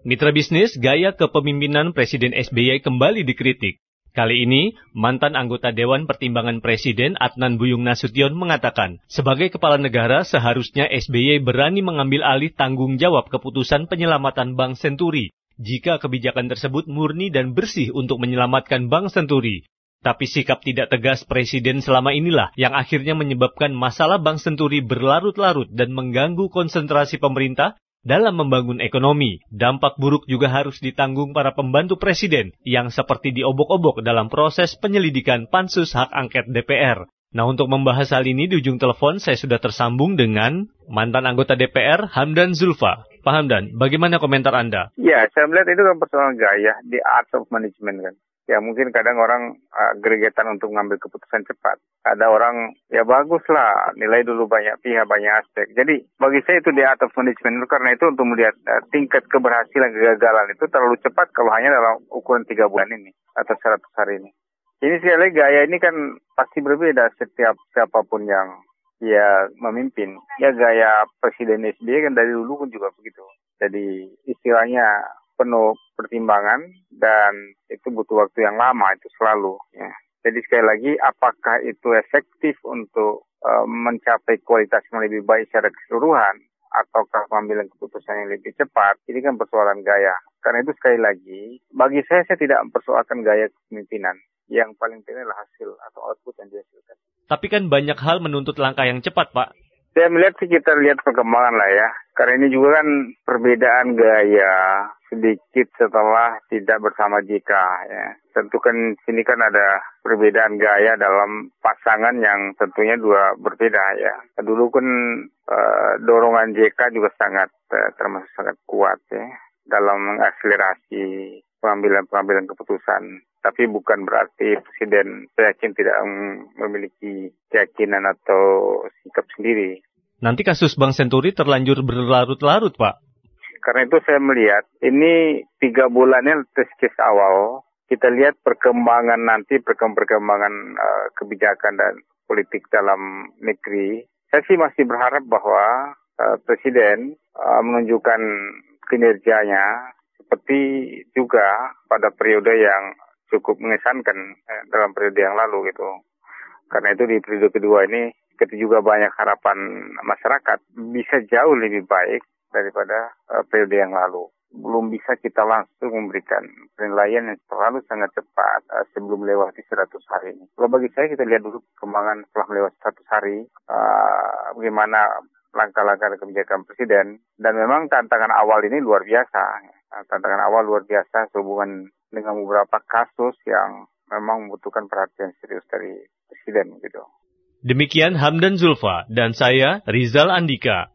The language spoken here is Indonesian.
Mitra bisnis, gaya kepemimpinan Presiden SBY kembali dikritik. Kali ini, mantan anggota Dewan Pertimbangan Presiden Adnan Buyung Nasution mengatakan, sebagai kepala negara seharusnya SBY berani mengambil alih tanggung jawab keputusan penyelamatan Bank Senturi, jika kebijakan tersebut murni dan bersih untuk menyelamatkan Bank Senturi. Tapi sikap tidak tegas Presiden selama inilah yang akhirnya menyebabkan masalah Bank Senturi berlarut-larut dan mengganggu konsentrasi pemerintah dalam membangun ekonomi. Dampak buruk juga harus ditanggung para pembantu Presiden yang seperti diobok-obok dalam proses penyelidikan Pansus Hak Angket DPR. Nah, untuk membahas hal ini di ujung telepon saya sudah tersambung dengan mantan anggota DPR Hamdan Zulfa. Pak Hamdan, bagaimana komentar Anda? Ya, saya melihat itu kan persoalan gaya di art of management kan. Ya mungkin kadang orang gregetan untuk mengambil keputusan cepat. Ada orang, ya baguslah, nilai dulu banyak pihak, banyak aspek. Jadi bagi saya itu di art of management, karena itu untuk melihat tingkat keberhasilan, kegagalan itu terlalu cepat kalau hanya dalam ukuran 3 bulan ini atau 100 hari ini. Ini sekali lagi gaya ini kan pasti berbeda setiap siapapun yang dia memimpin. Ya gaya Presiden SBY kan dari dulu pun juga begitu. Jadi istilahnya penuh pertimbangan dan itu butuh waktu yang lama itu selalu. Ya. Jadi sekali lagi apakah itu efektif untuk mencapai kualitas yang lebih baik secara keseluruhan ataukah pengambilan keputusan yang lebih cepat, ini kan persoalan gaya. Karena itu sekali lagi bagi saya tidak mempersoalkan gaya kepemimpinan. Yang paling penting adalah hasil atau output yang dihasilkan. Tapi kan banyak hal menuntut langkah yang cepat, Pak. Saya melihat sih kita lihat perkembangan lah ya. Karena ini juga kan perbedaan gaya sedikit setelah tidak bersama JK ya. Tentu kan sini kan ada perbedaan gaya dalam pasangan yang tentunya dua berbeda ya. Dulu kan dorongan JK juga termasuk sangat kuat ya dalam mengakselerasi pengambilan keputusan. Tapi bukan berarti Presiden yakin tidak memiliki keyakinan atau sikap sendiri. Nanti kasus Bank Senturi terlanjur berlarut-larut, Pak. Karena itu saya melihat ini 3 bulannya test case awal. Kita lihat perkembangan kebijakan dan politik dalam negeri. Saya sih masih berharap bahwa Presiden menunjukkan kinerjanya seperti juga pada periode yang cukup mengesankan dalam periode yang lalu gitu. Karena itu di periode kedua ini kita juga banyak harapan masyarakat bisa jauh lebih baik daripada periode yang lalu. Belum bisa kita langsung memberikan penilaian yang terlalu sangat cepat sebelum melewati 100 hari ini. Kalau bagi saya kita lihat dulu perkembangan setelah melewati 100 hari, bagaimana langkah-langkah kebijakan Presiden. Dan memang tantangan awal ini luar biasa. Tantangan awal luar biasa sehubungan dengan beberapa kasus yang memang membutuhkan perhatian serius dari Presiden gitu. Demikian Hamdan Zulfa dan saya Rizal Andika.